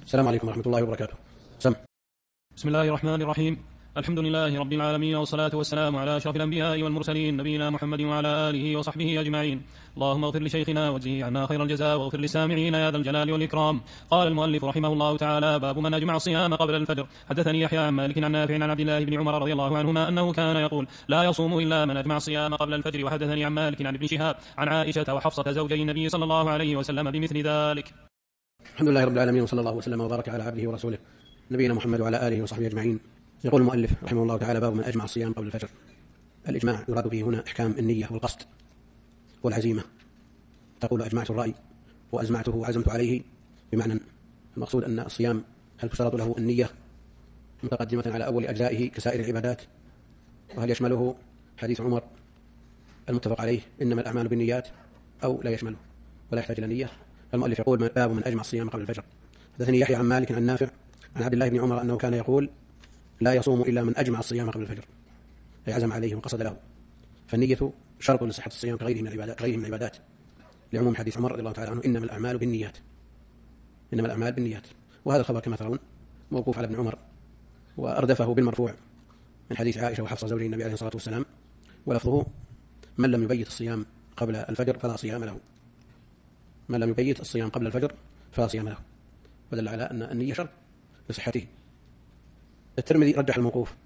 السلام عليكم ورحمة الله وبركاته. بسم الله الرحمن الرحيم. الحمد لله رب العالمين، والصلاة والسلام على أشرف الأنبياء والمرسلين نبينا محمد وعلى آله وصحبه أجمعين. اللهم اغفر لشيخنا واجزه عنا خير الجزاء، واغفر للسامعين يا ذا الجلال والإكرام. قال المؤلف رحمه الله تعالى: باب من أجمع الصيام قبل الفجر. حدثني يحيى عن مالك عن نافع عن عبد الله بن عمر رضي الله عنهما أنه كان يقول: لا يصوم إلا من أجمع الصيام قبل الفجر. وحدثني عن مالك عن ابن شهاب عن عائشة وحفصة زوجي النبي صلى الله عليه وسلم بمثل ذلك. الحمد لله رب العالمين، وصلى الله وسلم وبارك على عبده ورسوله نبينا محمد وعلى آله وصحبه أجمعين. يقول المؤلف رحمه الله تعالى: باب من أجمع الصيام قبل الفجر. الإجماع يراد به هنا إحكام النية والقصد والعزيمة. تقول أجمعت الرأي وأزمعته وعزمت عليه، بمعنى المقصود أن الصيام هل تشترط له النية متقدمة على أول أجزائه كسائر العبادات، وهل يشمله حديث عمر المتفق عليه إنما الأعمال بالنيات، أو لا يشمله ولا يحتاج إلى نية. المؤلف يقول: باب من أجمع الصيام قبل الفجر. حدثني يحيى عن مالك عن نافع عن عبد الله بن عمر أنه كان يقول: لا يصوم إلا من أجمع الصيام قبل الفجر، أي عزم عليه وقصد له. فالنية شرط لصحة الصيام كغيره من العبادات، لعموم حديث عمر رضي الله تعالى عنه: إنما الأعمال بالنيات، إنما الأعمال بالنيات. وهذا الخبر كما ترون موقوف على ابن عمر، وأردفه بالمرفوع من حديث عائشة وحفصة زوجي النبي عليه الصلاة والسلام، ولفظه: من لم يبيت الصيام قبل الفجر فلا صيام له. من لم يبيت الصيام قبل الفجر فلا صيام له، ودل على أن النية شرط لصحته. الترمذي رجح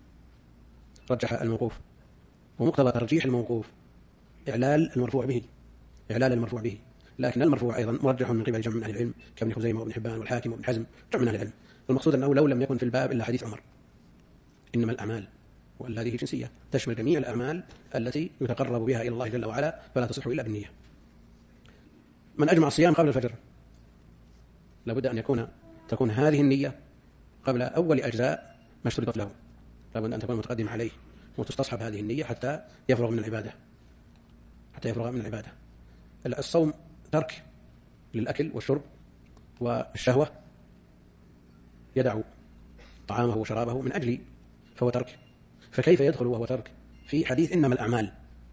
الموقوف، ومقتضى ترجيح الموقوف إعلال المرفوع به، لكن المرفوع أيضا مرجح من قبل جمع من أهل العلم كابن خزيمة وابن حبان والحاكم وابن حزم، جمع من أهل العلم. والمقصود أنه لو لم يكن في الباب إلا حديث عمر إنما الأعمال، والذي هي جنسية تشمل جميع الأعمال التي يتقرب بها إلى الله جل وعلا، فلا تصح إلا بالنية. من أجمع الصيام قبل الفجر، لابد أن تكون هذه النية قبل أول أجزاء ما اشترطت له، لابد أن تكون متقدمة عليه وتستصحب هذه النية حتى يفرغ من العبادة. الصوم ترك للأكل والشرب والشهوة، يدع طعامه وشرابه من أجلي، فهو ترك. فكيف يدخل وهو ترك في حديث إنما الأعمال؟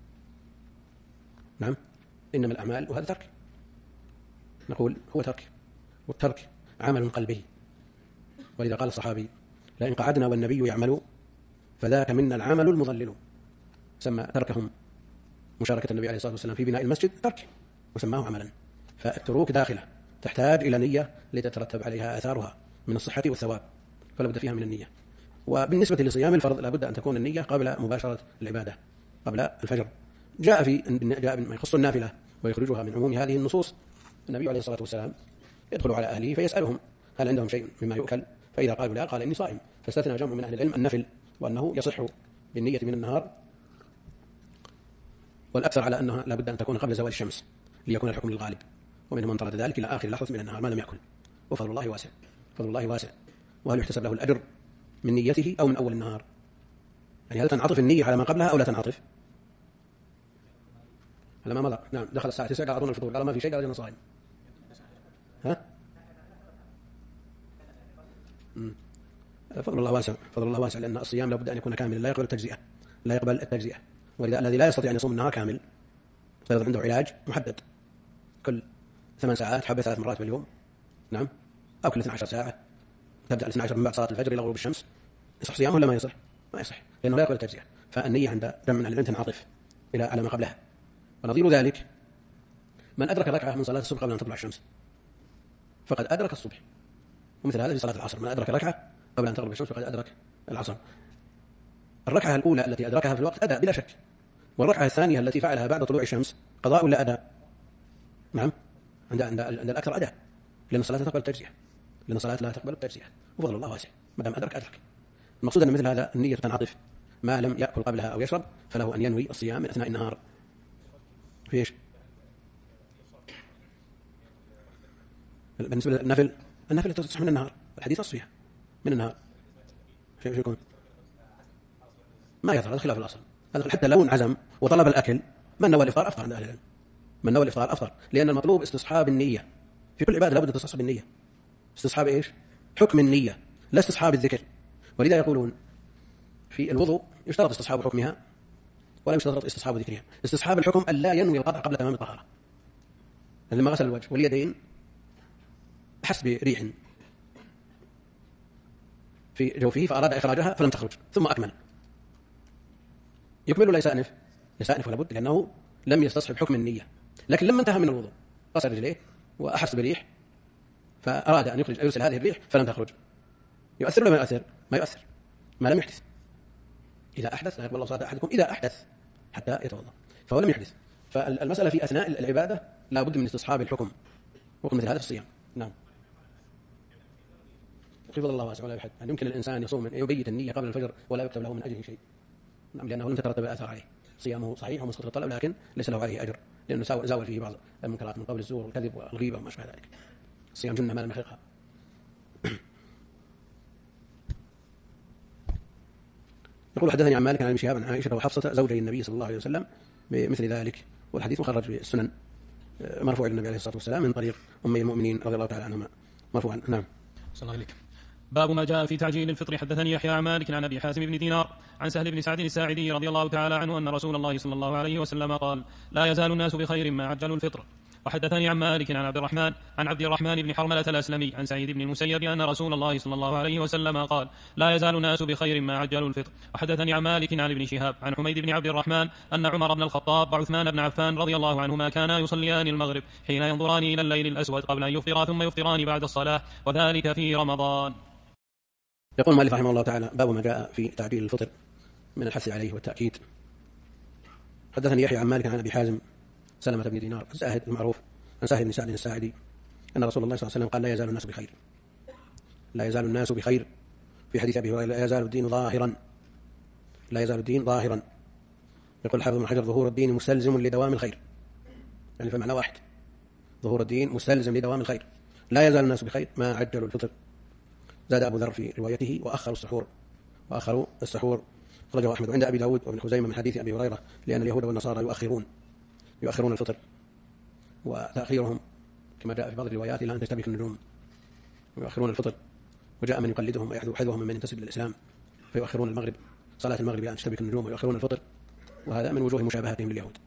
نعم، إنما الأعمال، وهذا ترك. نقول هو ترك، والترك عمل قلبي. ولذا قال الصحابي: لئن قعدنا والنبي يعمل فذاك منا العمل المضلل. سمى تركهم مشاركة النبي عليه الصلاة والسلام في بناء المسجد ترك، وسماه عملا. فالتروك داخلة تحتاج إلى نية لتترتب عليها آثارها من الصحة والثواب، فلا بد فيها من النية. وبالنسبة لصيام الفرض لا بد أن تكون النية قبل مباشرة العبادة، قبل الفجر. جاء ما يخص النافلة ويخرجها من عموم هذه النصوص. النبي عليه الصلاة والسلام يدخل على أهله فيسألهم هل عندهم شيء مما يؤكل، فإذا قالوا لا قال إني صائم. فاستثنى جمع من أهل العلم النفل، وأنه يصح بالنية من النهار، والأكثر على أنها لا بد أن تكون قبل زوال الشمس ليكون الحكم للغالب، ومنهم من طرد ذلك إلى آخر لحظة من النهار ما لم يأكل. وفضل الله واسع. وهل يحتسب له الأجر من نيته أو من أول النهار؟ يعني هل تنعطف النية على ما قبلها أو لا تنعطف؟ على ما مضى. نعم، دخل الساعة 9 قال أظن الفطور، قال ما في شيء، قال أنا صائم. فضل الله واسع، لأن الصيام لا بد أن يكون كاملا، لا يقبل التجزئة. ولذا الذي لا يستطيع أن يصوم النهار كامل فيظل عنده علاج محدد، كل 8 ساعات حبة 3 مرات في اليوم، نعم، أو كل 12 ساعة، تبدأ 12 من بعد صلاة الفجر إلى غروب الشمس. يصح صيامه ولا ما يصح؟ ما يصح، لأنه لا يقبل التجزئة. فالنية عند جمع من أهل العلم تنعطف على ما قبلها. ونظير ذلك من أدرك ركعة من صلاة الصبح قبل أن تطلع الشمس فقد أدرك الصبح، ومثل هذا في صلاة العصر، من أدرك ركعة قبل أن تغرب الشمس فقد أدرك العصر. الركعة الأولى التي أدركها في الوقت أداء بلا شك، والركعة الثانية التي فعلها بعد طلوع الشمس قضاء ولا أداء؟ نعم، عند الأكثر أداء، لأن الصلاة لا تقبل التجزئة. وفضل الله واسع، ما دام أدرك. المقصود أن مثل هذا النية تنعطف، ما لم يأكل قبلها أو يشرب فله أن ينوي الصيام من أثناء النهار. في إيش؟ بالنسبة للنفل تصح من النهار، الحديث نص فيها من النهار. شو يكون؟ ما يظهر، هذا خلاف الأصل. حتى لو عزم وطلب الأكل، من نوى الإفطار أفطر عند أهل العلم، من نوى الإفطار أفطر، لأن المطلوب استصحاب النية في كل عبادة. لابد أن تستصحب النية. استصحاب إيش؟ حكم النية، لا استصحاب الذكر. ولذا يقولون في الوضوء يشترط استصحاب حكمها ولا يشترط استصحاب ذكرها. استصحاب الحكم أن لا ينوي القطع قبل تمام الطهارة. لما غسل الوجه واليدين أحس بريح في جوفه فأراد إخراجها فلم تخرج ثم أكمل، يكمل ولا يستأنف؟ يستأنف ولا بد، لأنه لم يستصحب حكم النية. لكن لما انتهى من الوضوء غسل رجليه وأحس بريح فأراد أن يرسل هذه الريح فلم تخرج، يؤثر ولا ما يؤثر؟ ما يؤثر ما لم يحدث. إذا أحدث لا يقبل الله صلاة أحدكم إذا أحدث حتى يتوضأ، فهو لم يحدث. فالمسألة في أثناء العبادة لا بد من استصحاب الحكم، وقل مثل هذا في الصيام. نعم. حفظ الله واسع ولا يحد، أن يمكن الإنسان يصوم يبيت النية قبل الفجر ولا يكتب له من أجله شيء. نعم، لأنه لم تترتب أثر عليه، صيامه صحيح ومسقط الطلب لكن ليس له عليه أجر، لأنه زاول فيه بعض المنكرات من قبل الزور والكذب والغيبة وما شابه ذلك. الصيام جنة ما لم يخلقها. يقول حدثني عن مالك عن ابن شهاب عن عائشة وحفصة زوجي النبي صلى الله عليه وسلم بمثل ذلك، والحديث مخرج في السنن مرفوع إلى النبي عليه الصلاة والسلام من طريق أمي المؤمنين رضي الله تعالى عنهما مرفوعا. نعم. صلى الله عليك. باب ما جاء في تعجيل الفطر. حدثني يحيى عن مالك عن أبي حازم بن دينار عن سهل بن سعد الساعدي رضي الله تعالى عنه أن رسول الله صلى الله عليه وسلم قال: لا يزال الناس بخير ما عجلوا الفطر. وحدثني عن مالك عن عبد الرحمن بن حرملة الأسلمي عن سعيد بن المسيب أن رسول الله صلى الله عليه وسلم قال: لا يزال الناس بخير ما عجلوا الفطر. وحدثني عن مالك عن ابن شهاب عن حميد بن عبد الرحمن أن عمر بن الخطاب وعثمان بن عفان رضي الله عنهما كانا يصليان المغرب حين ينظران إلى الليل الأسود قبل أن يفطرا ثم يفطران بعد الصلاة، وذلك في رمضان. يقول المؤلف رحمه الله تعالى: باب ما جاء في تعجيل الفطر من الحث عليه والتأكيد. حدثني يحيى عن مالك عن أبي حازم سلمة بن دينار الزاهد المعروف عن سهل بن سعد الساعدي أن رسول الله صلى الله عليه وسلم قال: لا يزال الناس بخير. لا يزال الناس بخير. في حديث أبي هريرة: لا يزال الدين ظاهرا. لا يزال الدين ظاهرا. يقول الحافظ بن حجر: ظهور الدين مستلزم لدوام الخير، يعني فالمعنى واحد، ظهور الدين مستلزم لدوام الخير. لا يزال الناس بخير ما عجلوا الفطر. زاد أبو ذر في روايته: وأخروا السحور. أخرجه أحمد عند أبي داود وابن خزيمة من حديث أبي هريرة: لأن اليهود والنصارى يؤخرون الفطر، وتأخيرهم كما جاء في بعض الروايات إلى أن تشتبك النجوم، ويؤخرون الفطر. وجاء من يقلدهم ويحذوهم ممن ينتسب للإسلام فيؤخرون المغرب، صلاة المغرب إلى أن تشتبك النجوم، ويؤخرون الفطر، وهذا من وجوه مشابهتهم لليهود.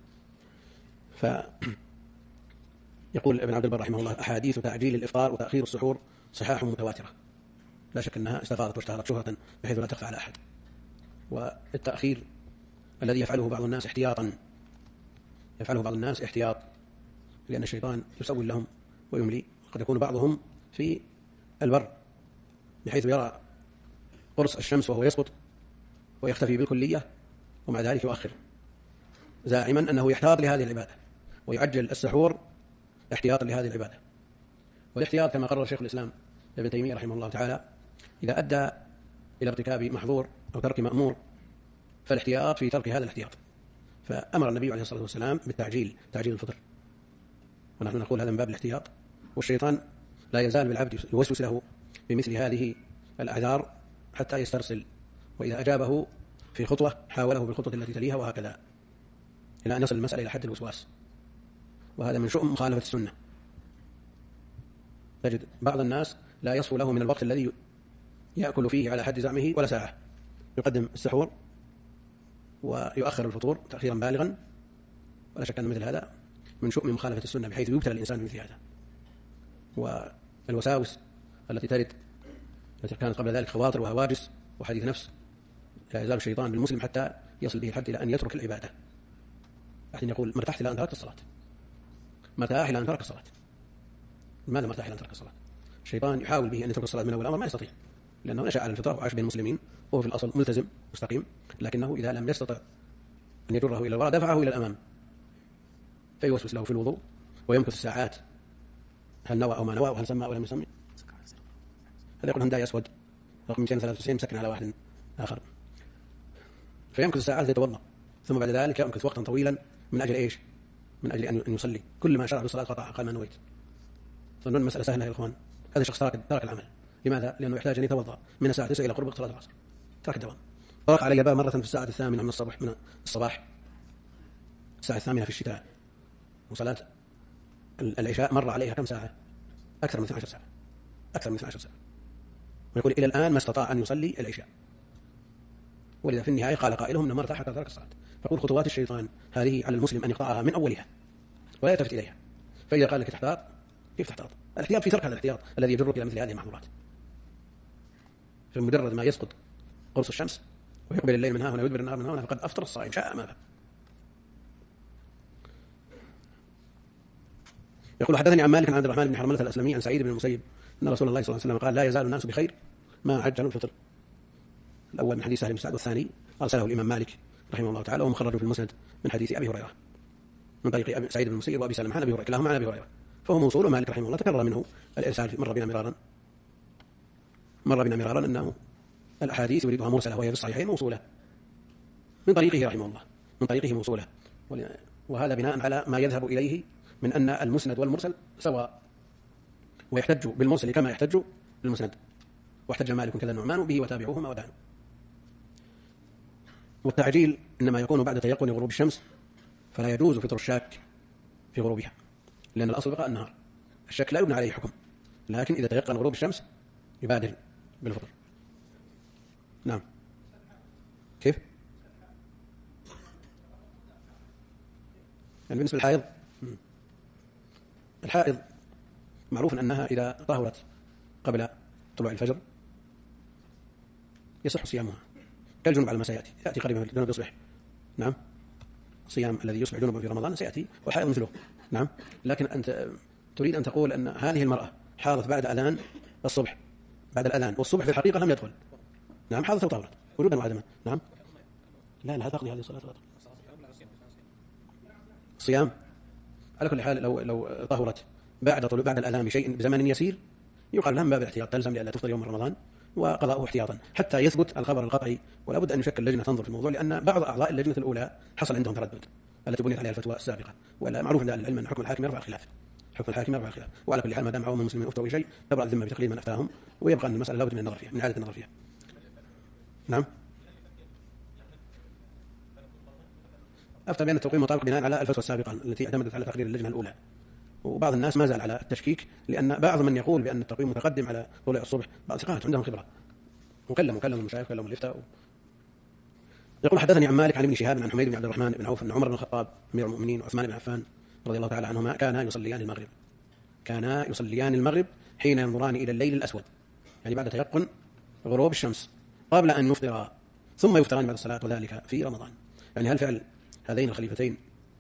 يقول ابن عبد البر رحمه الله: أحاديث تعجيل الإفطار وتأخير السحور صحاح متواترة، لا شك أنها استفاضت واشتهرت شهرة بحيث لا تخفى على أحد. والتأخير الذي يفعله بعض الناس احتياط، لأن الشيطان يسول لهم ويملي، وقد يكون بعضهم في البر بحيث يرى قرص الشمس وهو يسقط ويختفي بالكلية، ومع ذلك يؤخر زاعما أنه يحتاط لهذه العبادة، ويعجل السحور احتياطا لهذه العبادة. والاحتياط كما قرر شيخ الإسلام ابن تيمية رحمه الله تعالى: إذا أدى إلى ارتكاب محظور أو ترك مأمور فالاحتياط في ترك هذا الاحتياط. فأمر النبي عليه الصلاة والسلام بالتعجيل، تعجيل الفطر، ونحن نقول هذا من باب الاحتياط. والشيطان لا يزال بالعبد يوسوس له بمثل هذه الأعذار حتى يسترسل، وإذا أجابه في خطوة حاوله بالخطوة التي تليها، وهكذا إلى أن يصل المسألة إلى حد الوسواس. وهذا من شؤم مخالفة السنة. تجد بعض الناس لا يصفو له من الوقت الذي يأكل فيه على حد زعمه ولا ساعة، يقدم السحور ويؤخر الفطور تأخيرا بالغا، ولا شك أن مثل هذا من شؤم مخالفة السنة، بحيث يبتلى الإنسان بمثل هذا. والوساوس التي ترد التي كانت قبل ذلك خواطر وهواجس وحديث نفس، لا يزال الشيطان بالمسلم حتى يصل به الحد إلى أن يترك العبادة. أحد يقول: مرتحت إلى أن تركت الصلاة. مرتاح إلى أن ترك الصلاة. لماذا مرتاح إلى أن ترك الصلاة؟ الشيطان يحاول به أن يترك الصلاة من أول الأمر، ما يستطيع، لأنه نشأ على الفطرة وعاش بين المسلمين وهو في الأصل ملتزم مستقيم، لكنه إذا لم يستطع أن يجره إلى الوراء دفعه إلى الأمام، فيوسوس له في الوضوء ويمكث الساعات، هل نوى أو ما نوى، وهل سمى أو لم يسمي. هذا يقول هنداي أسود رقم 293 مسكن على واحد آخر، فيمكث الساعات يتوضأ، ثم بعد ذلك يمكث وقتا طويلا من أجل إيش؟ من أجل أن يصلي. كل ما شرع بالصلاة قطعها، قال: ما نويت. ظنون المسألة سهلة يا إخوان. هذا الشخص ترك العمل. لماذا؟ لأنه يحتاج أن يتوضأ من الساعة 9 إلى قرب صلاة العصر، ترك الدوام. طرق علي الباب مرة في الساعة 8 من الصباح، الساعة 8 في الشتاء، وصلاة العشاء مر عليها كم ساعة؟ أكثر من 12 ساعة، أكثر من 12 ساعة، ويقول إلى الآن ما استطاع أن يصلي العشاء. ولذا في النهاية قال قائلهم: إنه ما ارتاح حتى ترك الصلاة. فقول خطوات الشيطان هذه على المسلم أن يقطعها من أولها ولا يلتفت إليها. فإذا قال لك تحتاط، كيف تحتاط؟ الاحتياط في ترك هذا الاحتياط الذي يجرك إلى مثل هذه المحظورات. في مجرد ما يسقط قرص الشمس ويقبل الليل من ها هنا ويدبر النهار من هنا فقد أفطر الصائم شاء ما فعل. يقول حدثني عن مالك عن عبد الرحمن بن حرملة الأسلمي عن سعيد بن المسيب أن رسول الله صلى الله عليه وسلم قال لا يزال الناس بخير ما عجلوا الفطر. الأول من حديث سهل بن سعد والثاني أرسله الإمام مالك رحمه الله تعالى ومخرج في المسند من حديث أبي هريرة من طريق سعيد بن المسيب وأبي سلمة عن أبي هريرة كلاهما عن أبي هريرة فهو موصول. ومالك رحمه الله تكرر منه الإرسال مر بنا مرارا أنه الأحاديث يريدها مرسلة وهي في الصحيحين موصولة من طريقه رحمه الله من طريقه موصولة. وهذا بناء على ما يذهب إليه من أن المسند والمرسل سواء ويحتج بالمرسل كما يحتج بالمسند. واحتج مالك كذا النعمان به وتابعوهما ودانوا. والتعجيل إنما يكون بعد تيقن غروب الشمس فلا يجوز فطر الشاك في غروبها لأن الأصل بقاء النهار. الشك لا يبنى عليه حكم لكن إذا تيقن غروب الشمس يبادر بالفطر. نعم. كيف؟ يعني بالنسبة للحائض الحائض معروف أنها إذا طهرت قبل طلوع الفجر يصح صيامها كالجنوب على ما سيأتي يأتي قريبا الجنوب يصبح. نعم. الصيام الذي يصبح جنوبا في رمضان سيأتي والحائض مثله. نعم. لكن أنت تريد أن تقول أن هذه المرأة حاضت بعد أذان الصبح بعد الأذان والصبح في الحقيقة لم يدخل. نعم حاضت وطهرت وجودا وعدما. نعم. لا تقضي هذه الصلاة صيام على كل حال. لو طهرت بعد الأذان بشيء بزمن يسير يقال لها من باب الاحتياط تلزم لألا تفطر يوم رمضان وقضاؤه احتياطا حتى يثبت الخبر القطعي. ولا بد أن يشكل لجنة تنظر في الموضوع لأن بعض أعضاء اللجنة الأولى حصل عندهم تردد التي بنيت عليها الفتوى السابقة. ولا معروف عند العلم أن حكم الحاكم يرفع الخلاف. وعلى كل حال ما دام عوام المسلمين أفتوا بشيء تبرأ الذمة بتقليد من أفتاهم ويبقى أن المسألة لا بد من النظر فيها من إعادة النظر فيها. نعم. أفتى بأن التوقيم مطابق بناء على الفتوى السابقة التي اعتمدت على تقرير اللجنة الأولى. وبعض الناس ما زال على التشكيك لأن بعض من يقول بأن التقويم متقدم على طلوع الصبح بعض ثقات عندهم خبرة وكلموا المشايخ كلموا الإفتاء. يقول حدثني عن مالك عن ابن شهاب عن حميد بن عبد الرحمن بن عوف أن عمر بن الخطاب أمير المؤمنين وعثمان بن عفان رضي الله تعالى عنهما كانا يصليان المغرب حين ينظران إلى الليل الأسود يعني بعد تيقن غروب الشمس قبل أن يفطرا ثم يفطران بعد الصلاة وذلك في رمضان. يعني هل فعل هذين الخليفتين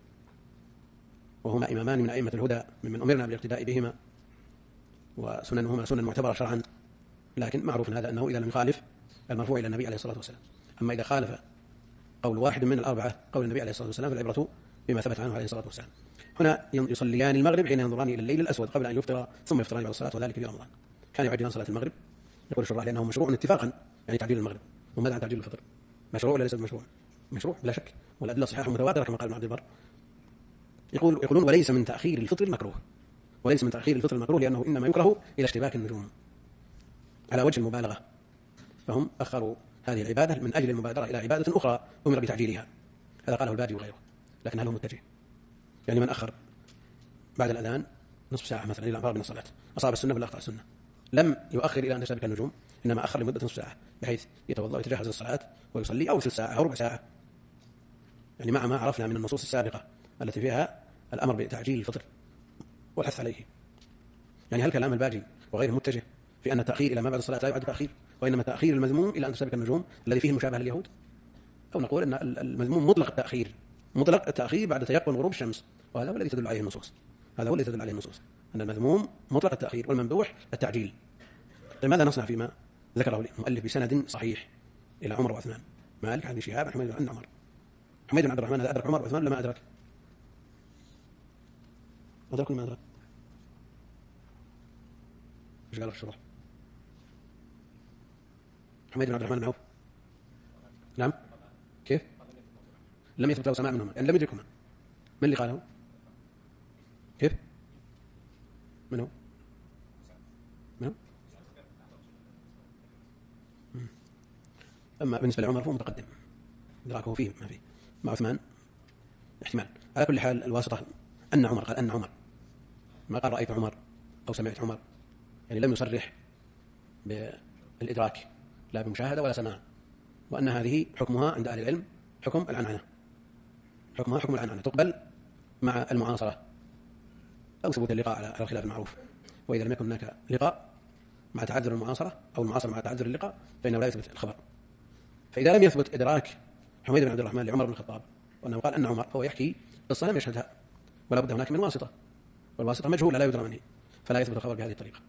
وهما إمامان من أئمة الهدى ممن أمرنا بالاقتداء بهما وسننهما سنن معتبرة شرعا لكن معروف هذا أنه إذا لم يخالف المرفوع إلى النبي عليه الصلاة والسلام. أما إذا خالف قول واحد من الأربعة قول النبي عليه الصلاة والسلام فالعبرة بما ثبت عنه عليه الصلاة والسلام. هنا يصليان المغرب حين ينظران إلى الليل الأسود قبل أن يفطر ثم يفطران بعد الصلاة وذلك في رمضان. كان يعجلان صلاة المغرب يقول الشراح لأنه مشروع اتفاقا يعني تعجيل المغرب. وماذا عن تعجيل الفطر؟ مشروع ولا ليس بمشروع؟ مشروع بلا شك والأدلة صحيحة متواترة كما قال ابن عبد البر. يقولون وليس من تأخير الفطر مكروه لأنه إنما يكره إلى اشتباك النجوم على وجه المبالغة فهم أخروا هذه العبادة من أجل المبادرة إلى عبادة أخرى أمر بتعجيلها. هذا قاله الباجي وغيره لكن هل هو متجه؟ يعني من أخر بعد الأذان نصف ساعة مثلا إلى فرغ من الصلاة أصاب السنة ولا أخطأ السنة لم يؤخر إلى أن تشتبك النجوم إنما أخر لمدة نصف ساعة بحيث يتوضأ ويتجهز للصلاة ويصلي أو ثلث ساعة أو ربع ساعة يعني مع ما عرفنا من النصوص السابقة التي فيها الأمر بتعجيل الفطر والحث عليه. يعني هل كلام الباجي وغيره متجه في أن التأخير إلى ما بعد الصلاة لا يعد تأخير وإنما تأخير المذموم إلى أن تشتبك النجوم الذي فيه المشابهة لليهود أو نقول أن المذموم مطلق التأخير بعد تيقن غروب الشمس وهذا هو الذي تدل عليه النصوص أن المذموم مطلق التأخير والممدوح التعجيل. طيب ماذا نصنع فيما ذكره المؤلف بسند صحيح إلى عمر وعثمان؟ مالك عن شهاب عن حميد بن عمر حميد بن عبد الرحمن هذا أدرك عمر وعثمان لما أدرك ما أدرك ايش قال في الشروح؟ حميد بن عبد الرحمن بن عوف نعم كيف؟ لم يثبت له سماع منهما يعني لم يدركهما. من اللي قاله؟ كيف؟ من هو؟ أما بالنسبة لعمر فهو متقدم إدراكه فيه ما فيه. مع عثمان احتمال. على كل حال الواسطة أن عمر قال أن عمر ما قال رأيت عمر أو سمعت عمر يعني لم يصرح بالإدراك لا بمشاهدة ولا سماع وأن هذه حكمها عند أهل العلم حكم العنعنة تقبل مع المعاصرة أو ثبوت اللقاء على الخلاف المعروف. وإذا لم يكن هناك لقاء مع تعذر المعاصرة أو المعاصرة مع تعذر اللقاء فإنه لا يثبت الخبر. فإذا لم يثبت إدراك حميد بن عبد الرحمن لعمر بن الخطاب وأنه قال أن عمر، فهو يحكي قصة لم يشهدها ولا بد هناك من واسطة، والواسطة مجهولة لا يدرى من هي، فلا يثبت الخبر بهذه الطريقة.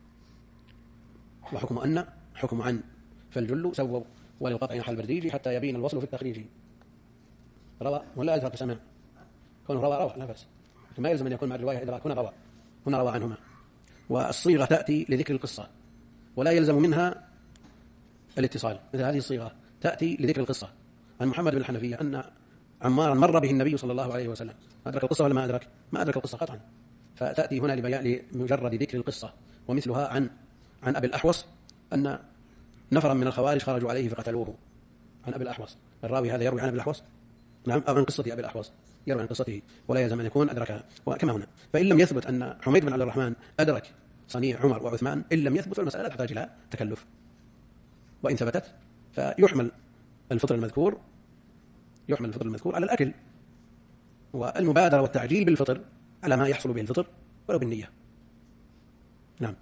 وحكم أن حكم عن، فالجل سووا وللقطع حال البرديج حتى يبين الوصل في التخريج. روى ولا أدرك سمع، كونه روى لا بأس، ما يلزم أن يكون مع الرواية إدراك. هنا روى عنهما. والصيغة تأتي لذكر القصة ولا يلزم منها الاتصال، مثل هذه الصيغة تأتي لذكر القصة عن محمد بن الحنفية أن عمارا مر به النبي صلى الله عليه وسلم، أدرك القصة ولا ما أدرك؟ ما أدرك القصة قطعا، فتأتي هنا لمجرد ذكر القصة. ومثلها عن أبي الأحوص أن نفرا من الخوارج خرجوا عليه فقتلوه. عن أبي الأحوص، الراوي هذا يروي عن أبي الأحوص، نعم، أو عن قصة أبي الأحوص، يروي عن قصته ولا يلزم أن يكون أدركها. وكما هنا، فإن لم يثبت أن حميد بن عبد الرحمن أدرك صنيع عمر وعثمان، إن لم يثبت المسألة تحتاج إلى تكلف. وإن ثبتت فيحمل الفطر المذكور على الأكل، والمبادرة والتعجيل بالفطر على ما يحصل به الفطر ولو بالنية. نعم.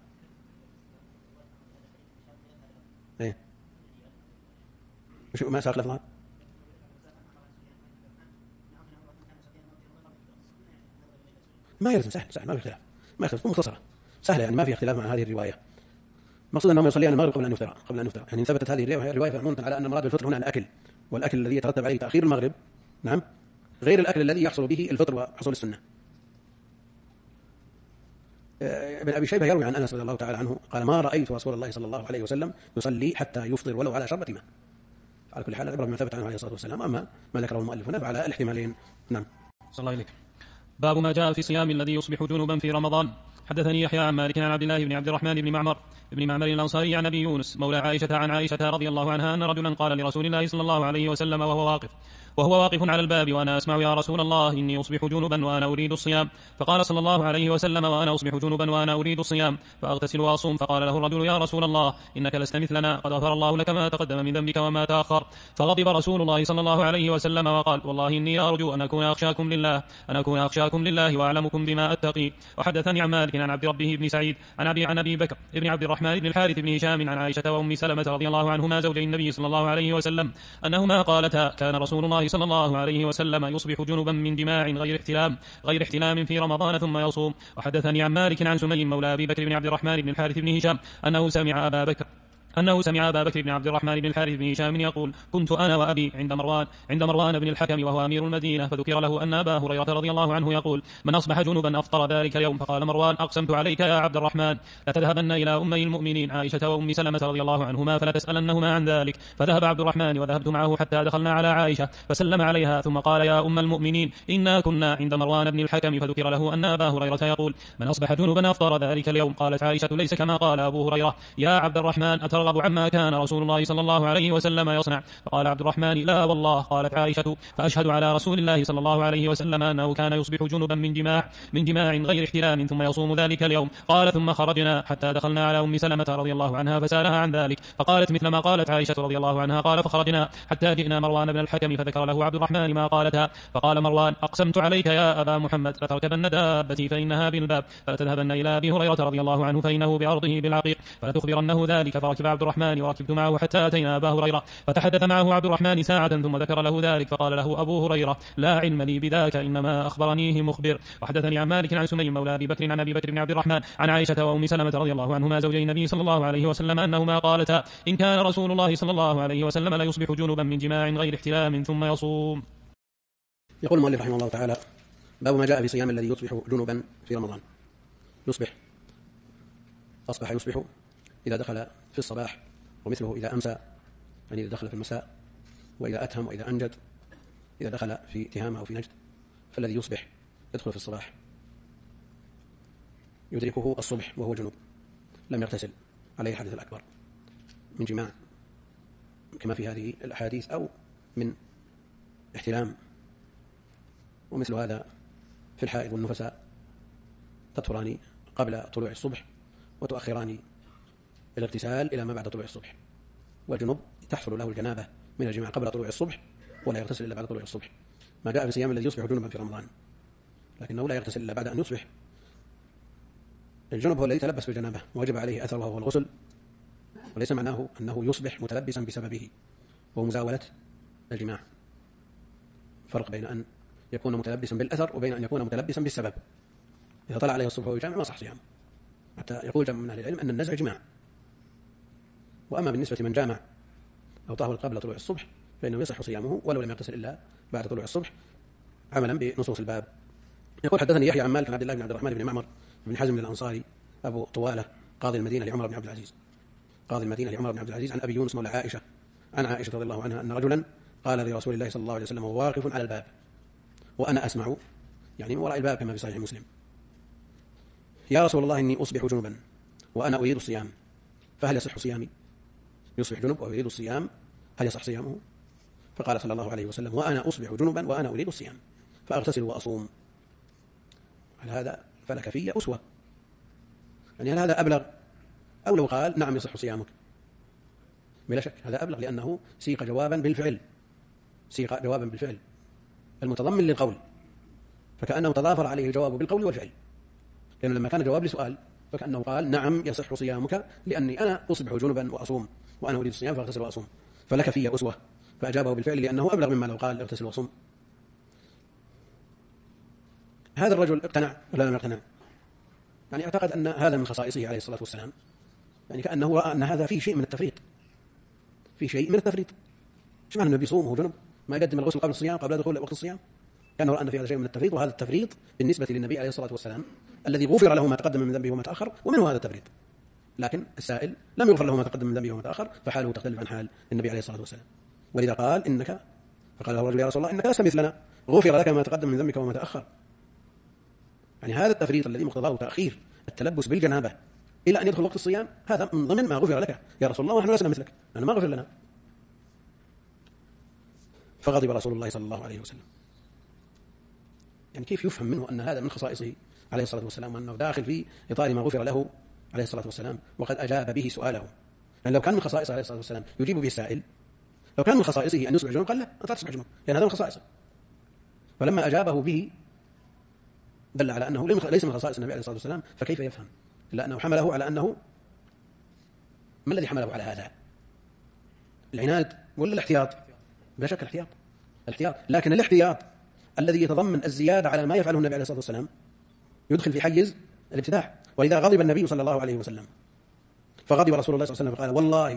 إيه؟ ما ساق لفظها؟ ما يلزم، سهل ما في اختلاف، ما يختلف، مختصرة سهلة يعني، ما في اختلاف مع هذه الرواية. مقصود أنهم يصليان المغرب قبل أن يفطر، يعني ثبتت هذه الرواية فهمت على أن مراد الفطر هنا الأكل، والأكل الذي يترتب عليه تأخير المغرب، نعم، غير الأكل الذي يحصل به الفطر وحصول السنة. ابن أبي شيبة يروي عن أنس رضي الله تعالى عنه قال: ما رأيت رسول الله صلى الله عليه وسلم يصلي حتى يفطر ولو على شربة ماء. على كل حال العبرة بما ثبت عنه عليه الصلاة والسلام، أما ما ذكره المؤلف هنا فعلى الاحتمالين. نعم. صلى الله عليك. باب ما جاء في صيام الذي يصبح جنبا في رمضان. حدثني يحيى عن مالك عن عبد الله بن عبد الرحمن بن معمر الأنصاري عن أبي يونس مولى عائشة عن عائشة رضي الله عنها أن رجلا قال لرسول الله صلى الله عليه وسلم وهو واقف على الباب وأنا أسمع: يا رسول الله، إني أصبح جنبا وأنا أريد الصيام. فقال صلى الله عليه وسلم: وأنا أصبح جنبا وأنا أريد الصيام فأغتسل وأصوم. فقال له الرجل: يا رسول الله، إنك لست مثلنا، قد غفر الله لك ما تقدم من ذنبك وما تأخر. فغضب رسول الله صلى الله عليه وسلم وقال: والله إني أرجو أن أكون أخشاكم لله وأعلمكم بما أتقي. وحدثني عن مالك عن عبد ربه بن سعيد عن أبي بكر بن عبد الرحمن بن الحارث بن هشام عن عائشة وأم سلمة رضي الله عنهما زوجي النبي صلى الله عليه وسلم أنهما قالتا: كان رسول الله صلى الله عليه وسلم يصبح جنبا من جماع غير احتلام في رمضان ثم يصوم. وحدثني عن مالك عن سمي مولى أبي بكر بن عبد الرحمن بن الحارث بن هشام أنه سمع أبا بكر بن عبد الرحمن بن الحارث بن هشام يقول: كنت أنا وأبي عند مروان بن الحكم وهو أمير المدينة، فذكر له أن أبا هريرة رضي الله عنه يقول: من أصبح جنبا أفطر ذلك اليوم. فقال مروان: أقسمت عليك يا عبد الرحمن لتذهبن إلى أمي المؤمنين عائشة وأم سلمة رضي الله عنهما فلتسألنهما عن ذلك. فذهب عبد الرحمن وذهبت معه حتى دخلنا على عائشة فسلم عليها ثم قال: يا أم المؤمنين، إنا كنا عند مروان بن الحكم، فذكر له أن أبا هريرة يقول: من أصبح جنبا أفطر ذلك اليوم. قالت عائشة: ليس كما قال أبو هريرة يا عبد الرحمن، أترغب عما كان رسول الله صلى الله عليه وسلم يصنع؟ فقال عبد الرحمن: لا والله. قالت عائشة: فأشهد على رسول الله صلى الله عليه وسلم أنه كان يصبح جنبا من جماع غير احتلام ثم يصوم ذلك اليوم. قال: ثم خرجنا حتى دخلنا على أم سلمة رضي الله عنها فسألها عن ذلك فقالت مثل ما قالت عائشة رضي الله عنها. قال: فخرجنا حتى جئنا مروان بن الحكم فذكر له عبد الرحمن ما قالتها. فقال مروان: أقسمت عليك يا أبا محمد لتركبن دابتي فإنها بالباب، فلتذهبن إلى أبي هريرة رضي الله عنه فإنه بأرضه بالعقيق، فلتخبرنه ذلك. فركب عبد الرحمن وركبت معه حتى أتينا أبا هريرة فتحدث معه عبد الرحمن ساعة ثم ذكر له ذلك. فقال له أبو هريرة: لا علم لي بذاك، إنما أخبرنيه مخبر. وحدثني عن مالك عن سمي مولى أبي بكر عن أبي بكر بن عبد الرحمن عن عائشة وأم سلمة رضي الله عنهما زوجي النبي صلى الله عليه وسلم أنهما قالتا: إن كان رسول الله صلى الله عليه وسلم لا يصبح جنبا من جماع غير احتلام ثم يصوم. يقول المؤلف رحمه الله تعالى: باب ما جاء في صيام الذي يصبح جنبا في رمضان. أصبح يصبح إذا دخل في الصباح، ومثله إذا أمسى، يعني إذا دخل في المساء، وإذا أتهم، وإذا أنجد، إذا دخل في تهامة أو في نجد. فالذي يصبح يدخل في الصباح يدركه الصبح وهو جنوب لم يغتسل، عليه الحدث الأكبر من جماع كما في هذه الأحاديث، أو من احتلام. ومثل هذا في الحائض والنفساء، تطهران قبل طلوع الصبح وتؤخران الاغتسال إلى ما بعد طلوع الصبح. والجنوب تحصل له الجنابة من الجماع قبل طلوع الصبح ولا يغتسل إلا بعد طلوع الصبح. ما جاء في صيام الذي يصبح جنبا في رمضان، لكنه لا يغتسل إلا بعد أن يصبح. الجنب هو الذي تلبس بالجنابة وجب عليه أثره وهو الغسل، وليس معناه أنه يصبح متلبسا بسببه ومزاولة الجماع. فرق بين أن يكون متلبسا بالأثر وبين أن يكون متلبسا بالسبب. إذا طلع عليه الصبح ويجامع ما صح صيامه، حتى يقول جمع من أهل العلم أن النزع جماع. وأما بالنسبة من جامع أو طهر قبل طلوع الصبح فإنه يصح صيامه ولو لم يغتسل إلا بعد طلوع الصبح، عملا بنصوص الباب. يقول حدثني يحيى عن مالك عن عبد الله بن عبد الرحمن بن معمر بن حزم الأنصاري أبو طوالة قاضي المدينة لعمر بن عبد العزيز، قاضي المدينة لعمر بن عبد العزيز، عن أبي يونس مولى عائشة عن عائشة رضي الله عنها أن رجلا قال لرسول الله صلى الله عليه وسلم وهو واقف على الباب وأنا أسمع، يعني من وراء الباب كما في صحيح مسلم: يا رسول الله إني أصبح جنبا وأنا أريد الصيام فهل يصح صيامي؟ يصبح جنب ويريد الصيام، هل يصح صيامه؟ فقال صلى الله عليه وسلم: وأنا أصبح جنبا وأنا أريد الصيام فأغتسل وأصوم. على هذا فلك في أسوة، يعني هل هذا أبلغ أو لو قال نعم يصح صيامك؟ بلا شك هذا أبلغ، لأنه سيق جوابا بالفعل، سيق جوابا بالفعل المتضمن للقول، فكأنه تضافر عليه الجواب بالقول والفعل، لأنه لما كان جواب لسؤال فكأنه قال نعم يصح صيامك لأني أنا أصبح جنبا وأصوم وأنا أريد الصيام فأغتسل وأصوم، فلك في أسوة. فأجابه بالفعل لأنه أبلغ مما لو قال اغتسل وأصوم. هذا الرجل اقتنع ولا لم يقتنع؟ يعني اعتقد أن هذا من خصائصه عليه الصلاة والسلام، يعني كأنه رأى أن هذا فيه شيء من التفريط، في شيء من التفريط. ايش معنى النبي يصوم وهو جنب ما يقدم الغسل قبل الصيام قبل دخول وقت الصيام؟ كان رأى أن في هذا شيء من التفريط، وهذا التفريط بالنسبة للنبي عليه الصلاة والسلام الذي غفر له ما تقدم من ذنبه وما تأخر ومنه هذا التفريط، لكن السائل لم يغفر له ما تقدم من ذنبه وما تأخر فحاله تختلف عن حال النبي عليه الصلاة والسلام. ولذا قال إنك، فقال له الرجل: يا رسول الله إنك لست مثلنا غفر لك ما تقدم من ذنبك وما تأخر. يعني هذا التفريط الذي مقتضاه تأخير التلبس بالجنابة إلى أن يدخل وقت الصيام هذا من ضمن ما غفر لك يا رسول الله ونحن لسنا مثلك، أنا ما غفر لنا. فغضب رسول الله صلى الله عليه وسلم. يعني كيف يفهم منه أن هذا من خصائصه عليه الصلاة والسلام وأنه داخل في إطار ما غفر له عليه الصلاة والسلام وقد أجاب به سؤاله؟ يعني لو كان من خصائصه عليه الصلاة والسلام يجيب به السائل، لو كان من خصائصه أن يصبح جنوب قال لا أنت تصبح جنوب، يعني هذا من خصائصه. فلما أجابه به دل على أنه ليس من خصائص النبي عليه الصلاة والسلام، فكيف يفهم؟ إلا أنه حمله على أنه، ما الذي حمله على هذا؟ العناد ولا الاحتياط؟ بلا شك الاحتياط، لكن الاحتياط الذي يتضمن الزيادة على ما يفعله النبي عليه الصلاة والسلام يدخل في حيز الابتداع. ولذا غضب النبي صلى الله عليه وسلم، فغضب رسول الله صلى الله عليه وسلم فقال: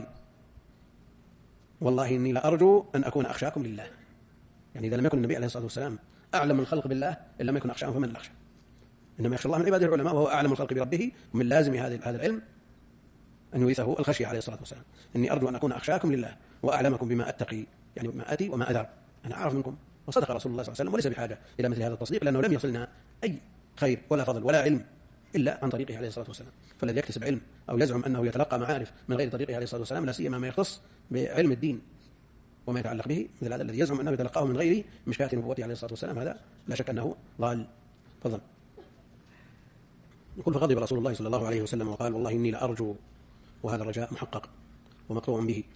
والله إني لأرجو أن أكون أخشاكم لله. يعني إذا لم يكن النبي عليه الصلاة والسلام أعلم الخلق بالله إن لم يكن أخشاهم فمن الأخشى؟ إنما يخشى الله من عباده العلماء، وهو أعلم الخلق بربه، ومن لازم هذا العلم أن يورثه الخشية عليه الصلاة والسلام. إني أرجو أن أكون أخشاكم لله وأعلمكم بما أتقي، يعني بما أتي وما أذر، أنا أعرف منكم. وصدق رسول الله صلى الله عليه وسلم، وليس بحاجة إلى مثل هذا التصديق، لأنه لم يصلنا أي خير ولا فضل ولا علم إلا عن طريقه عليه الصلاة والسلام. فالذي يكتسب علم أو يزعم أنه يتلقى معارف من غير طريقه عليه الصلاة والسلام، لا سيما ما يختص بعلم الدين وما يتعلق به، مثل هذا الذي يزعم أنه يتلقاه من غير مشكاة نبوته عليه الصلاة والسلام، هذا لا شك أنه ضال. فضل. يقول: فغضب رسول الله صلى الله عليه وسلم وقال: والله إني لأرجو، وهذا الرجاء محقق ومقطوع به،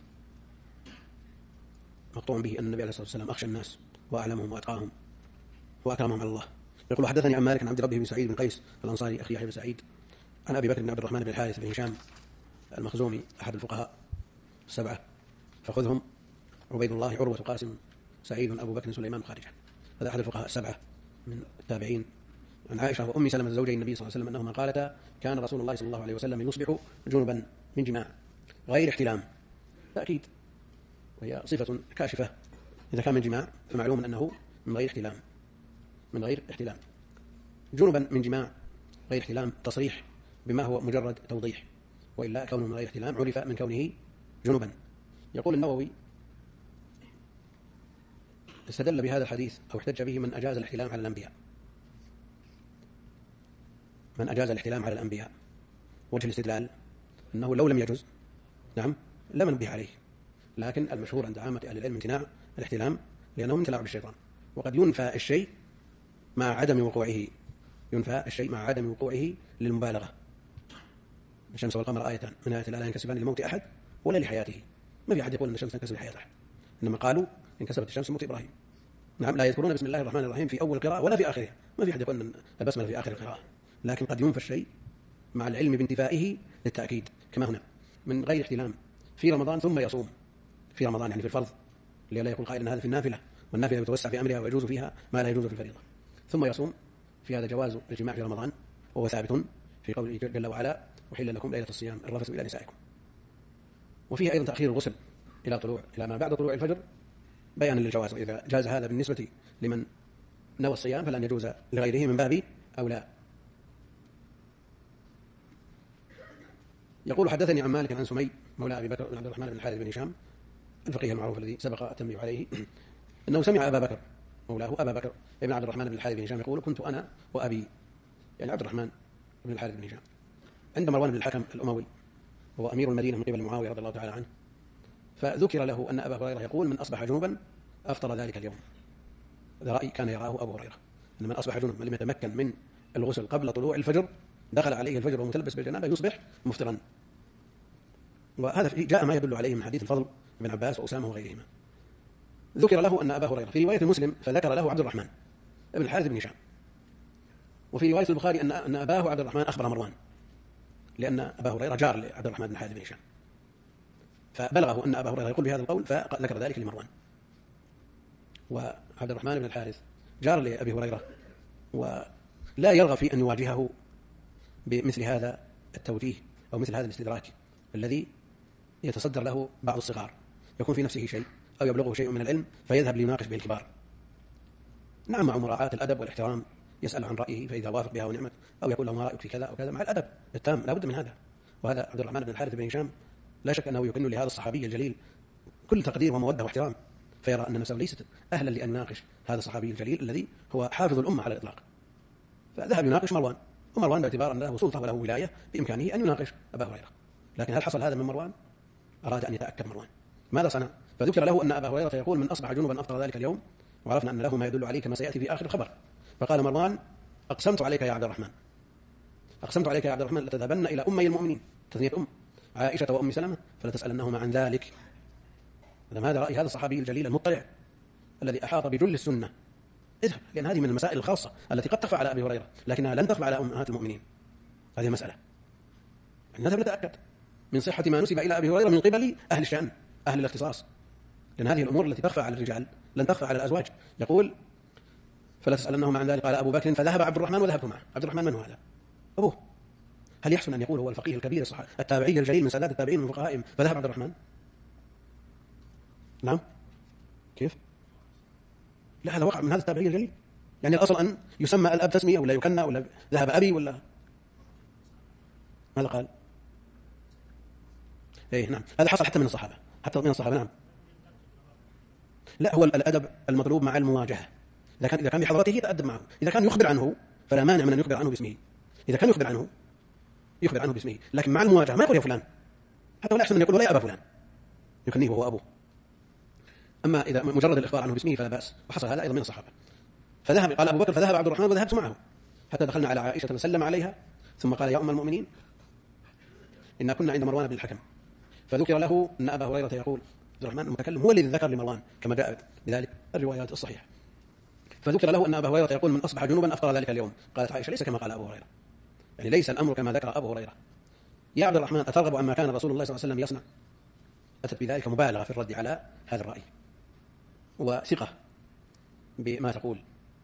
أن النبي عليه الصلاة والسلام أخشى الناس وأعلمهم وأتقاهم وأكرمهم على الله. يقول: حدثني عن مالك عن عبد ربه بن سعيد بن قيس الأنصاري أخي يحيى بن سعيد عن أبي بكر بن عبد الرحمن بن الحارث بن هشام المخزومي أحد الفقهاء السبعة، فخذهم: عبيد الله، عروة، قاسم، سعيد، أبو بكر، سليمان، خارجة. هذا أحد الفقهاء السبعة من التابعين. عن عائشة وأم سلمة زوجي النبي صلى الله عليه وسلم أنهما قالتا: كان رسول الله صلى الله عليه وسلم يصبح جنبا من جماع غير احتلام. تأكيد، وهي صفة كاشفة. إذا كان من جماع فمعلوم أنه من غير احتلام. جنبا من جماع غير احتلام تصريح بما هو مجرد توضيح، وإلا كونه من غير احتلام عرف من كونه جنبا. يقول النووي: استدل بهذا الحديث أو احتج به من أجاز الاحتلام على الأنبياء. وجه الاستدلال أنه لو لم يجز لم نبه عليه، لكن المشهور عند عامة أهل العلم امتناع الاحتلام لأنه من تلاعب الشيطان، وقد ينفى الشيء مع عدم وقوعه للمبالغة. الشمس والقمر آيتان من آيات الله لا ينكسفان لموت أحد ولا لحياته. ما في أحد يقول أن الشمس تنكسف لحياة أحد، إنما قالوا انكسفت الشمس موت إبراهيم. لا يذكرون بسم الله الرحمن الرحيم في أول القراءة ولا في آخرها، ما في أحد يقول أن البسملة في آخر القراءة، لكن قد ينفى الشيء مع العلم بانتفائه للتأكيد كما هنا من غير احتلام في رمضان ثم يصوم في رمضان يعني في الفرض، لئلا يقول قائل أن هذا في النافلة والنافلة يتوسع في أمرها ويجوز فيها ما لا يجوز في الفريضة. ثم يصوم في هذا جواز الجماع في رمضان، وهو ثابت في قوله جل وعلا: وحل لكم ليلة الصيام الرفث إلى نسائكم. وفيه أيضا تأخير الغسل إلى ما بعد طلوع الفجر بيانا للجواز، وإذا جاز هذا بالنسبة لمن نوى الصيام فلن يجوز لغيره من باب أولى. يقول: حدثني عن مالك عن سمي مولى أبي بكر بن عبد الرحمن بن الحارث بن هشام الفقيه المعروف الذي سبق التنبيه عليه أنه سمع أبا بكر مولاه أبا بكر بن عبد الرحمن بن الحارث بن هشام يقول: كنت أنا وأبي، يعني عبد الرحمن بن الحارث بن هشام، عند مروان بن الحكم الأموي وهو أمير المدينة من قبل معاوية رضي الله تعالى عنه، فذكر له أن أبا هريرة يقول: من أصبح جنوبا أفطر ذلك اليوم. هذا رأي كان يراه أبو هريرة، أن من أصبح جنوبا لم يتمكن من الغسل قبل طلوع الفجر دخل عليه الفجر ومتلبس بالجنابة يصبح مفطرا. وهذا جاء ما يدل عليه من حديث الفضل بن عباس وأسامة وغيرهما. ذكر له أن أبا هريرة في رواية مسلم فذكر له عبد الرحمن بن الحارث بن هشام، وفي رواية البخاري أن أباه عبد الرحمن أخبر مروان، لأن أبا هريرة جار لعبد الرحمن بن الحارث بن هشام، فبلغه أن أبا هريرة يقول بهذا القول فذكر ذلك لمروان. وعبد الرحمن بن الحارث جار لأبي هريرة ولا يرغب في أن يواجهه بمثل هذا التوجيه أو مثل هذا الاستدراك الذي يتصدر له بعض الصغار، يكون في نفسه شيء أو يبلغه شيء من العلم فيذهب ليناقش به الكبار. نعم، مع مراعاة الأدب والاحترام يسأل عن رأيه، فإذا وافق بها ونعمت، أو يقول له ما رأيك في كذا أو كذا، مع الأدب التام لا بد من هذا. وهذا عبد الرحمن بن الحارث بن هشام لا شك أنه يكن لهذا الصحابي الجليل كل تقدير ومودة واحترام، فيرى أن نفسه ليست أهلا لأن يناقش هذا الصحابي الجليل الذي هو حافظ الأمة على الإطلاق، فذهب يناقش مروان، ومروان باعتبار أن له سلطة وله ولاية بإمكانه أن يناقش أبا هريرة. لكن هل حصل هذا من مروان؟ أراد أن يتأكد مروان ماذا صنع، فذكر له أن أبا هريرة يقول: من أصبح جنوبا أفطر ذلك اليوم، وعرفنا أن له ما يدل عليه كما سيأتي في آخر الخبر. فقال مروان: أقسمت عليك يا عبد الرحمن، أقسمت عليك يا عبد الرحمن لتذهبن إلى أمي المؤمنين، تثنية أم، عائشة وأم سلمة، فلتسألنهما عن ذلك. هذا رأي هذا الصحابي الجليل المطلع الذي أحاط بجل السنة. اذهب، لأن هذه من المسائل الخاصة التي قد تخفى على أبي هريرة لكنها لن تخفى على أمهات المؤمنين. هذه المسألة نذهب نتأكد من صحة ما نسب إلى أبي هريرة من قبل أهل الشأن أهل الاختصاص، لأن هذه الأمور التي تخفى على الرجال لن تخفى على الأزواج. يقول: فلا تسألنهم عن ذلك. قال أبو بكر: فذهب عبد الرحمن وذهبت معه. عبد الرحمن من هو هذا؟ أبوه. هل يحسن أن يقول هو الفقيه الكبير التابعي الجليل من سادات التابعين من فقهائهم فذهب عبد الرحمن؟ نعم، كيف؟ لا، هذا وقع من هذا التابعي الجليل، يعني الأصل أن يسمى الأب تسمية ولا يكنى ولا ذهب أبي ولا ماذا قال؟ إيه نعم، هذا حصل حتى من الصحابة، حتى من الصحابة. نعم، لا، هو الأدب المطلوب مع المواجهة. إذا كان بحضرته يتأدب معه، إذا كان يخبر عنه فلا مانع من أن يخبر عنه باسمه، إذا كان يخبر عنه باسمه، لكن مع المواجهة ما يقول يا فلان، حتى ولا يحسن أن يقول لا يا أبا فلان، يكنيه وهو أبوه. أما إذا مجرد الإخبار عنه باسمه فلا بأس، وحصل هذا أيضا من الصحابة. فذهب، قال أبو بكر: فذهب عبد الرحمن وذهبت معه، حتى دخلنا على عائشة فسلم عليها، ثم قال: يا أم المؤمنين إنا كنا عند مروان بن الحكم، فذكر له أن أبا هريرة يقول، عبد الرحمن المتكلم هو الذي ذكر لمروان كما جاءت بذلك الروايات الصحيحة، فذكر له أن أبا هريرة يقول: من أصبح جنوبا أفطر ذلك اليوم. قالت عائشة: ليس كما قال أبو هريرة، يعني ليس الأمر كما ذكر أبو هريرة. يا عبد الرحمن، أترغب عما كان رسول الله صلى الله عليه وسلم يصنع؟ أتت بذلك مبالغة في الرد على هذا الرأي وثقة بما تقول.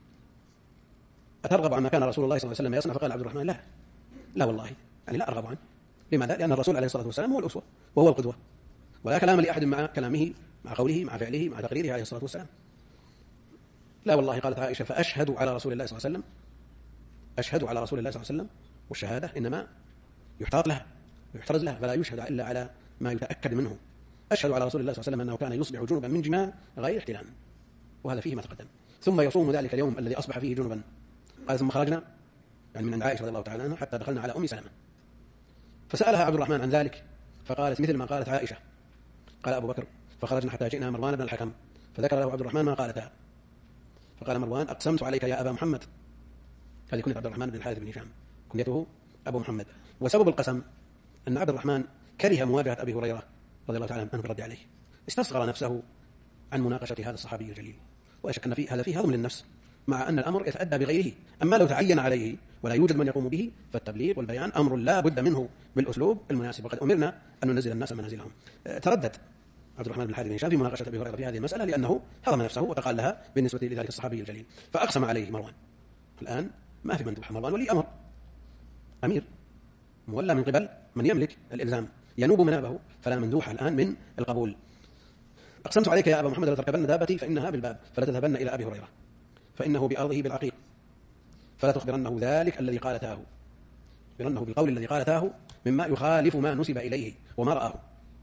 أترغب عما كان رسول الله صلى الله عليه وسلم يصنع؟ فقال عبد الرحمن: لا والله، يعني لا أرغب عنه. لماذا؟ لأن الرسول عليه الصلاة والسلام هو الأسوة وهو القدوة، ولا كلام لأحد مع كلامه، مع قوله، مع فعله، مع تقريره عليه الصلاة والسلام. لا والله، قالت عائشة: فأشهد على رسول الله صلى الله عليه وسلم، أشهد على رسول الله صلى الله عليه وسلم، والشهادة إنما يحتاط لها ويحترز لها، فلا يشهد إلا على ما يتأكد منه. أشهد على رسول الله صلى الله عليه وسلم أنه كان يصبح جنبا من جماع غير احتلام، وهذا فيه ما تقدم. ثم يصوم ذلك اليوم الذي أصبح فيه جنبا. قال: ثم خرجنا، يعني من عند عائشة رضي الله تعالى عنها، حتى دخلنا على أم سلمة، فسألها عبد الرحمن عن ذلك، فقالت مثل ما قالت عائشة. قال أبو بكر: فخرجنا حتى جئنا مروان بن الحكم، فذكر له عبد الرحمن ما قالتها، فقال مروان: أقسمت عليك يا أبا محمد. هذه كنية عبد الرحمن بن الحارث بن هشام، كنيته أبو محمد. وسبب القسم أن عبد الرحمن كره مواجهة أبي هريرة رضي الله تعالى عنه بالرد عليه، استصغر نفسه عن مناقشة هذا الصحابي الجليل، ولا شك أن هذا فيه هضم للنفس مع أن الأمر يتأدى بغيره. أما لو تعين عليه ولا يوجد من يقوم به فالتبليغ والبيان أمر لا بد منه بالأسلوب المناسب، وقد أمرنا أن ننزل الناس منازلهم. تردد عبد الرحمن بن الحارث بن هشام في مناقشة أبي هريرة في هذه المسألة لأنه حرم نفسه وتقال لها بالنسبة لذلك الصحابي الجليل، فأقسم عليه مروان. الآن ما في مندوحة، مروان ولي أمر، أمير مولى من قبل من يملك الإلزام، ينوب منابه، فلا مندوحة الآن من القبول. أقسمت عليك يا أبا محمد لتركبن دابتي فإنها بالباب فلا تذهبن إلى أبي هريرة فإنه بأرضه بالعقيق فلا تخبرنه ذلك الذي قالتاه، أخبرنه بالقول الذي قالتاه مما يخالف ما نسب إليه وما رآه.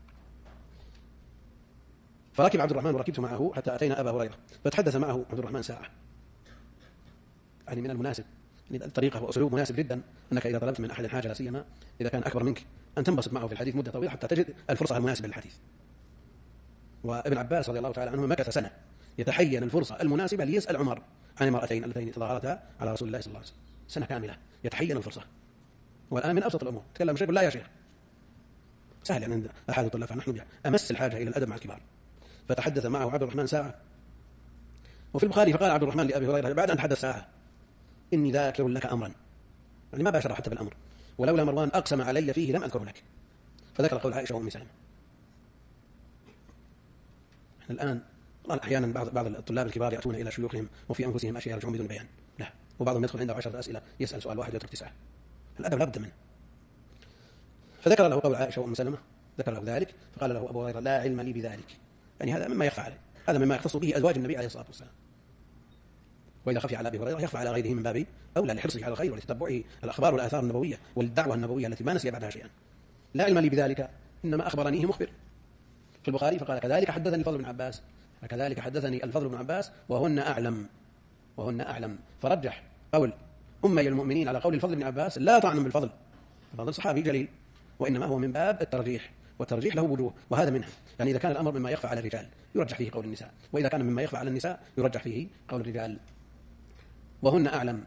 فركب عبد الرحمن وركبت معه حتى أتينا أبا هريرة فتحدث معه عبد الرحمن ساعة. يعني من المناسب، الطريقة وأسلوب مناسب جدا أنك إذا طلبت من أحد حاجة لا سيما إذا كان أكبر منك أن تنبسط معه في الحديث مدة طويلة حتى تجد الفرصة المناسبة للحديث. وابن عباس رضي الله تعالى عنه مكث سنة يتحين الفرصة المناسبة ليسأل عمر عن المرأتين اللتين تظاهرتا على رسول الله صلى الله عليه وسلم، سنة كاملة يتحين الفرصة. والآن من أبسط الأمور تكلم شيء لا يا شيخ، سهل يعني عند أحد الطلاب، فنحن أمس الحاجة إلى الأدب مع الكبار. فتحدث معه عبد الرحمن ساعة. وفي البخاري فقال عبد الرحمن لأبي هريرة بعد أن تحدث ساعة إني ذاكر لك أمرا، يعني ما باشر حتى بالأمر، ولولا مروان أقسم علي فيه لم أذكر لك. فذكر قول عائشة وأم سلمة. الآن أحيانا بعض الطلاب الكبار يأتون إلى شيوخهم وفي أنفسهم أشياء يرجعون بدون بيان، لا، وبعضهم يدخل عنده 10 أسئلة يسأل سؤال واحد ويترك 9. الأدب لا بد منه. فذكر له قول عائشة وأم سلمة، ذكر له ذلك، فقال له أبو هريرة لا علم لي بذلك، يعني هذا مما يخفى عليه، هذا مما يختص به أزواج النبي عليه الصلاة والسلام. وإذا خفي على أبي هريرة يخفى على غيره من باب أولى لحرصه على الخير ولتتبعه الأخبار والآثار النبوية والدعوة النبوية التي ما نسي بعدها شيئا. لا علم لي بذلك إنما أخبرنيه مخبر. في البخاري فقال كذلك حدثني الفضل بن عباس، كذلك حدثني الفضل بن عباس وهن أعلم. فرجح قول أمي المؤمنين على قول الفضل بن عباس لا طعن بالفضل، الفضل صحابي جليل، وإنما هو من باب الترجيح، والترجيح له وجوه وهذا منها. يعني إذا كان الأمر مما يخفى على الرجال يرجح فيه قول النساء، وإذا كان مما يخفى على النساء يرجح فيه قول الرجال. وهن أعلم.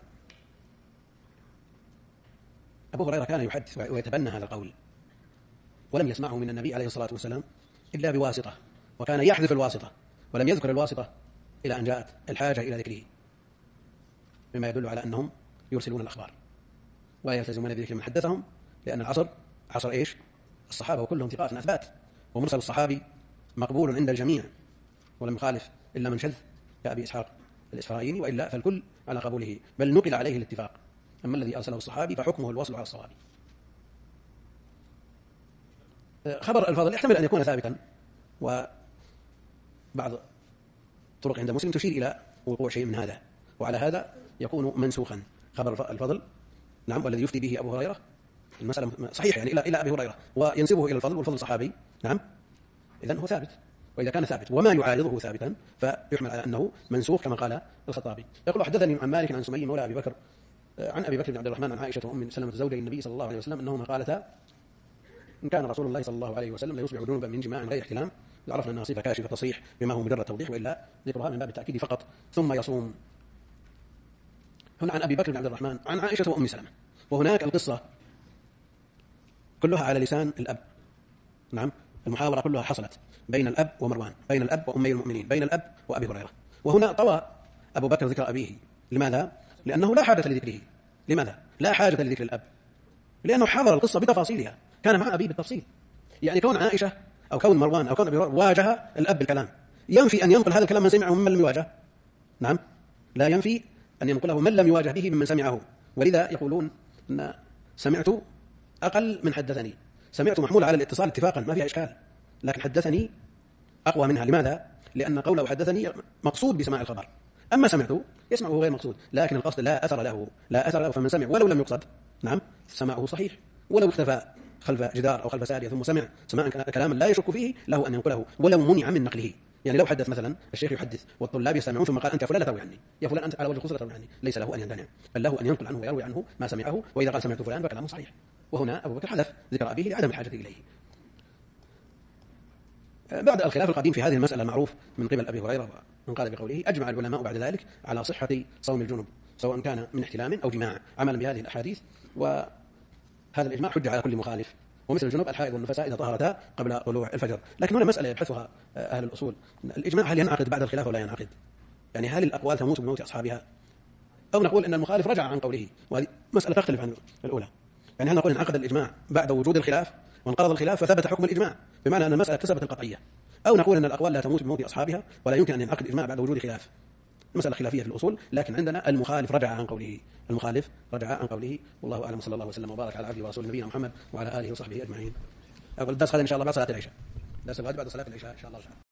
أبو هريرة كان يحدث ويتبنى هذا القول ولم يسمعه من النبي عليه الصلاة والسلام إلا بواسطة، وكان يحذف الواسطة ولم يذكر الواسطة إلى أن جاءت الحاجة إلى ذكره، مما يدل على أنهم يرسلون الأخبار ولا يلتزمون بذكر من حدثهم، لأن العصر عصر إيش؟ الصحابة وكلهم ثقات أثبات، ومرسل الصحابي مقبول عند الجميع ولم يخالف إلا من شذ كأبي إسحاق الإسفرايني، وإلا فالكل على قبوله، بل نقل عليه الاتفاق. أما الذي أرسله الصحابي فحكمه الوصل على الصواب. خبر الفضل يحتمل أن يكون ثابتا، وبعض طرق عند مسلم تشير إلى وقوع شيء من هذا، وعلى هذا يكون منسوخا خبر الفضل، نعم، والذي يفتي به أبو هريرة المسألة صحيح يعني إلى أبي هريرة وينسبه إلى الفضل، والفضل صحابي، نعم، إذن هو ثابت. وإذا كان ثابت وما يعارضه ثابتا فيحمل على أنه منسوخ كما قال الخطابي. يقول حدثني عن مالك عن سمي مولى أبي بكر عن أبي بكر بن عبد الرحمن عن عائشة وأم سلمة زوجي النبي صلى الله عليه وسلم أنهما قالتا إن كان رسول الله صلى الله عليه وسلم ليصبح جنوبا من جماع غير احتلام، عرفنا أنها صفة كاشفة تصريح بما هو مجرد توضيح، وإلا ذكرها من باب التأكيد فقط. ثم يصوم. هنا عن أبي بكر بن عبد الرحمن عن عائشة وأم سلمة، وهناك القصة كلها على لسان الأب، نعم، المحاورة كلها حصلت بين الأب ومروان، بين الأب وأمي المؤمنين، بين الأب وأبي هريرة. وهنا طوى أبو بكر ذكر أبيه. لماذا؟ لأنه لا حاجة لذكره. لماذا؟ لا حاجة لذكر الأب، لأنه حضر القصة بتفاصيلها، كان مع أبيه بالتفصيل. يعني كون عائشة أو كون مروان أو كون أبي هريرة واجه الأب بالكلام، ينفي أن ينقل هذا الكلام من سمعه ممن لم يواجه، نعم، لا ينفي أن ينقله من لم يواجه به ممن سمعه. ولذا يقولون أن سمعت أقل من حدثني، سمعت محمول على الاتصال اتفاقا ما فيها إشكال، لكن حدثني أقوى منها. لماذا؟ لأن قوله حدثني مقصود بسماع الخبر، أما سمعته يسمعه غير مقصود، لكن القصد لا أثر له، فمن سمع ولو لم يقصد، نعم، سماعه صحيح، ولو اختفى خلف جدار أو خلف سارية ثم سمع سماعا كلاما لا يشك فيه له أن ينقله ولو منع من نقله. يعني لو حدث مثلا الشيخ يحدث والطلاب يستمعون ثم قال أنت فلان لا تروي عني، يا فلان أنت على وجه الخصوص لا تروي عني، ليس له أن يمتنع، بل له أن ينقل عنه ويروي عنه ما سمعه، وإذا قال سمعت فلان فكلامه صحيح. وهنا أبو بكر حذف ذكر أبيه لعدم الحاجة إليه. بعد الخلاف القديم في هذه المسألة المعروف من قبل أبي هريرة من قال بقوله، أجمع العلماء بعد ذلك على صحة صوم الجنوب سواء كان من احتلام أو جماع، عملا بهذه الأحاديث، وهذا الإجماع حجة على كل مخالف. ومثل الجنوب الحائض والنفساء إذا طهرتا قبل طلوع الفجر. لكن هنا مسألة يبحثها أهل الأصول، الإجماع هل ينعقد بعد الخلاف ولا ينعقد؟ يعني هل الأقوال تموت بموت أصحابها أو نقول أن المخالف رجع عن قوله، وهذه مسألة تختلف عن الأولى. يعني هل نقول انعقد الإجماع بعد وجود الخلاف وانقرض الخلاف فثبت حكم الإجماع بمعنى أن المسألة اكتسبت القطعية، أو نقول أن الأقوال لا تموت بموت أصحابها ولا يمكن أن ينعقد الإجماع بعد وجود خلاف. مسألة خلافية في الأصول، لكن عندنا المخالف رجع عن قوله، المخالف رجع عن قوله. والله أعلم، صلى الله وسلم وبارك على عبده ورسوله نبينا محمد وعلى آله وصحبه أجمعين. أقول الدرس هذا إن شاء الله بعد صلاة العشاء، درس الغد بعد صلاة العشاء إن شاء الله تعالى.